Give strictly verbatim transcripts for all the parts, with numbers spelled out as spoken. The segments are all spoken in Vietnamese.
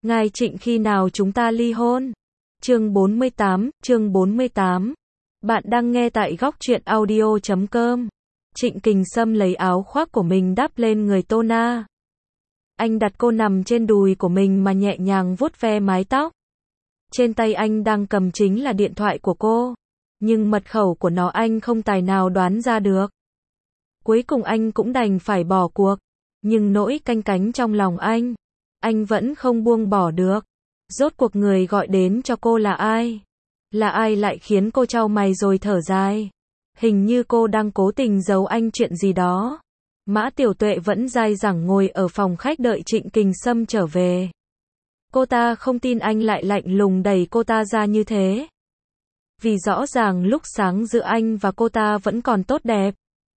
Ngài Trịnh khi nào chúng ta ly hôn? Chương bốn mươi tám, chương bốn mươi tám. Bạn đang nghe tại góc truyện audio chấm com. Trịnh Kình Sâm lấy áo khoác của mình đắp lên người Tô Na. Anh đặt cô nằm trên đùi của mình mà nhẹ nhàng vuốt ve mái tóc. Trên tay anh đang cầm chính là điện thoại của cô. Nhưng mật khẩu của nó anh không tài nào đoán ra được. Cuối cùng anh cũng đành phải bỏ cuộc. Nhưng nỗi canh cánh trong lòng anh, anh vẫn không buông bỏ được. Rốt cuộc người gọi đến cho cô là ai? Là ai lại khiến cô chau mày rồi thở dài? Hình như cô đang cố tình giấu anh chuyện gì đó. Mã Tiểu Tuệ vẫn dai dẳng ngồi ở phòng khách đợi Trịnh Kình Sâm trở về. Cô ta không tin anh lại lạnh lùng đẩy cô ta ra như thế. Vì rõ ràng lúc sáng giữa anh và cô ta vẫn còn tốt đẹp.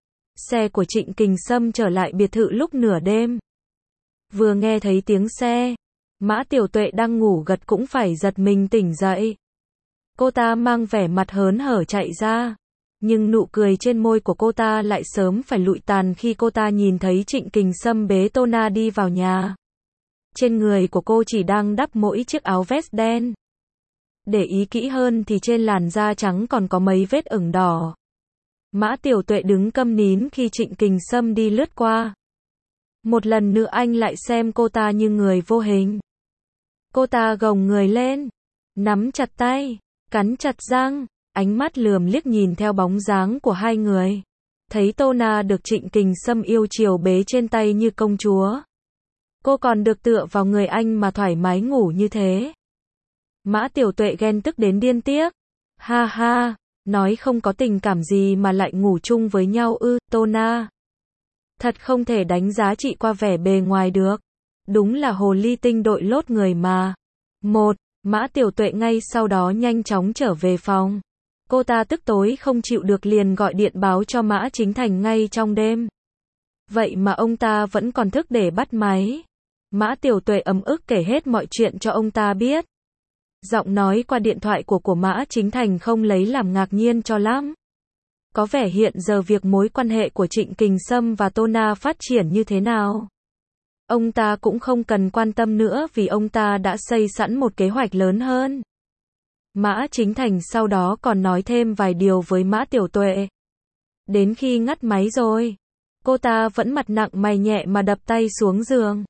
Xe của Trịnh Kình Sâm trở lại biệt thự lúc nửa đêm. Vừa nghe thấy tiếng xe, Mã Tiểu Tuệ đang ngủ gật cũng phải giật mình tỉnh dậy. Cô ta mang vẻ mặt hớn hở chạy ra. Nhưng nụ cười trên môi của cô ta lại sớm phải lụi tàn khi cô ta nhìn thấy Trịnh Kình Sâm bế Tô Na đi vào nhà. Trên người của cô chỉ đang đắp mỗi chiếc áo vest đen. Để ý kỹ hơn thì trên làn da trắng còn có mấy vết ửng đỏ. Mã Tiểu Tuệ đứng câm nín khi Trịnh Kình Sâm đi lướt qua. Một lần nữa anh lại xem cô ta như người vô hình. Cô ta gồng người lên, nắm chặt tay, cắn chặt răng, ánh mắt lườm liếc nhìn theo bóng dáng của hai người. Thấy Tô Na được Trịnh Kình Sâm yêu chiều bế trên tay như công chúa. Cô còn được tựa vào người anh mà thoải mái ngủ như thế. Mã Tiểu Tuệ ghen tức đến điên tiết. Ha ha, nói không có tình cảm gì mà lại ngủ chung với nhau ư, Tô Na. Thật không thể đánh giá chị qua vẻ bề ngoài được. Đúng là hồ ly tinh đội lốt người mà. Một, Mã Tiểu Tuệ ngay sau đó nhanh chóng trở về phòng. Cô ta tức tối không chịu được liền gọi điện báo cho Mã Chính Thành ngay trong đêm. Vậy mà ông ta vẫn còn thức để bắt máy. Mã Tiểu Tuệ ấm ức kể hết mọi chuyện cho ông ta biết. Giọng nói qua điện thoại của của Mã Chính Thành không lấy làm ngạc nhiên cho lắm. Có vẻ hiện giờ việc mối quan hệ của Trịnh Kình Sâm và Tô Na phát triển như thế nào. Ông ta cũng không cần quan tâm nữa vì ông ta đã xây sẵn một kế hoạch lớn hơn. Mã Chính Thành sau đó còn nói thêm vài điều với Mã Tiểu Tuệ. Đến khi ngắt máy rồi, cô ta vẫn mặt nặng mày nhẹ mà đập tay xuống giường.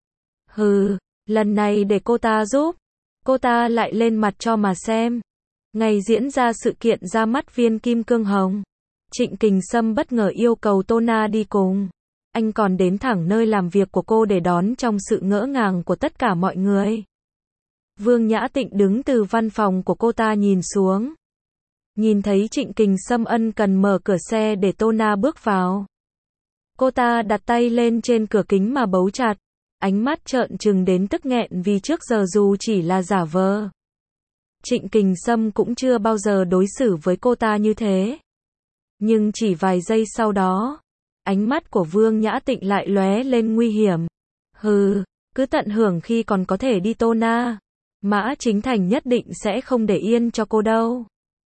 Hừ, lần này để cô ta giúp. Cô ta lại lên mặt cho mà xem. Ngày diễn ra sự kiện ra mắt viên kim cương hồng, Trịnh Kình Sâm bất ngờ yêu cầu Tô Na đi cùng. Anh còn đến thẳng nơi làm việc của cô để đón trong sự ngỡ ngàng của tất cả mọi người. Vương Nhã Tịnh đứng từ văn phòng của cô ta nhìn xuống. Nhìn thấy Trịnh Kình Sâm ân cần mở cửa xe để Tô Na bước vào. Cô ta đặt tay lên trên cửa kính mà bấu chặt. Ánh mắt trợn trừng đến tức nghẹn vì trước giờ dù chỉ là giả vờ. Trịnh Kình Sâm cũng chưa bao giờ đối xử với cô ta như thế. Nhưng chỉ vài giây sau đó, ánh mắt của Vương Nhã Tịnh lại lóe lên nguy hiểm. Hừ, cứ tận hưởng khi còn có thể đi Tô Na. Mã Chính Thành nhất định sẽ không để yên cho cô đâu.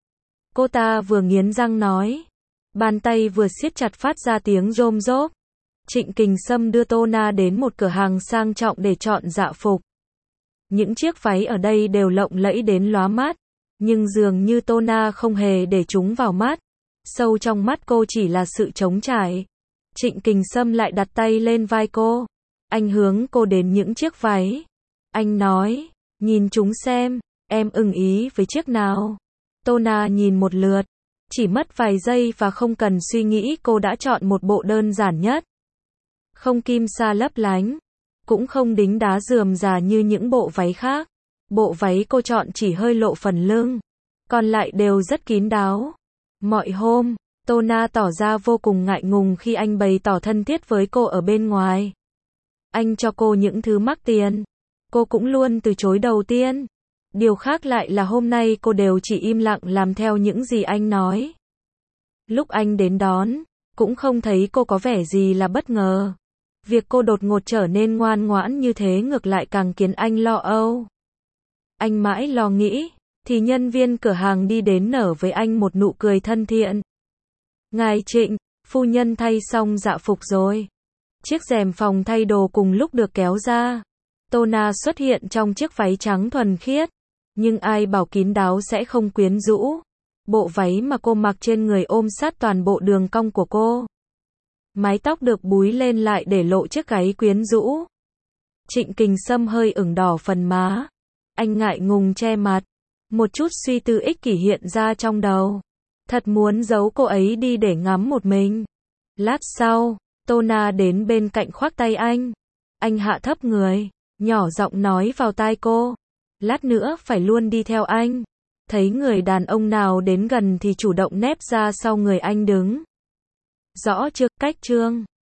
Cô ta vừa nghiến răng nói. Bàn tay vừa siết chặt phát ra tiếng rôm rốp. Trịnh Kình Sâm đưa Tô Na đến một cửa hàng sang trọng để chọn dạ phục. Những chiếc váy ở đây đều lộng lẫy đến lóa mắt. Nhưng dường như Tô Na không hề để chúng vào mắt. Sâu trong mắt cô chỉ là sự trống trải. Trịnh Kình Sâm lại đặt tay lên vai cô. Anh hướng cô đến những chiếc váy. Anh nói, nhìn chúng xem, em ưng ý với chiếc nào. Tô Na nhìn một lượt. Chỉ mất vài giây và không cần suy nghĩ cô đã chọn một bộ đơn giản nhất. Không kim sa lấp lánh. Cũng không đính đá rườm rà như những bộ váy khác. Bộ váy cô chọn chỉ hơi lộ phần lưng. Còn lại đều rất kín đáo. Mọi hôm, Tô Na tỏ ra vô cùng ngại ngùng khi anh bày tỏ thân thiết với cô ở bên ngoài. Anh cho cô những thứ mắc tiền. Cô cũng luôn từ chối đầu tiên. Điều khác lại là hôm nay cô đều chỉ im lặng làm theo những gì anh nói. Lúc anh đến đón, cũng không thấy cô có vẻ gì là bất ngờ. Việc cô đột ngột trở nên ngoan ngoãn như thế ngược lại càng khiến anh lo âu. Anh mãi lo nghĩ, thì nhân viên cửa hàng đi đến nở với anh một nụ cười thân thiện. Ngài Trịnh, phu nhân thay xong dạ phục rồi. Chiếc rèm phòng thay đồ cùng lúc được kéo ra. Tô Na xuất hiện trong chiếc váy trắng thuần khiết. Nhưng ai bảo kín đáo sẽ không quyến rũ. Bộ váy mà cô mặc trên người ôm sát toàn bộ đường cong của cô. Mái tóc được búi lên lại để lộ chiếc gáy quyến rũ. Trịnh Kình Sâm hơi ửng đỏ phần má. Anh ngại ngùng che mặt. Một chút suy tư ích kỷ hiện ra trong đầu. Thật muốn giấu cô ấy đi để ngắm một mình. Lát sau, Tô Na đến bên cạnh khoác tay anh. Anh hạ thấp người, nhỏ giọng nói vào tai cô. Lát nữa phải luôn đi theo anh. Thấy người đàn ông nào đến gần thì chủ động nép ra sau người anh đứng. Rõ chưa? Cách chương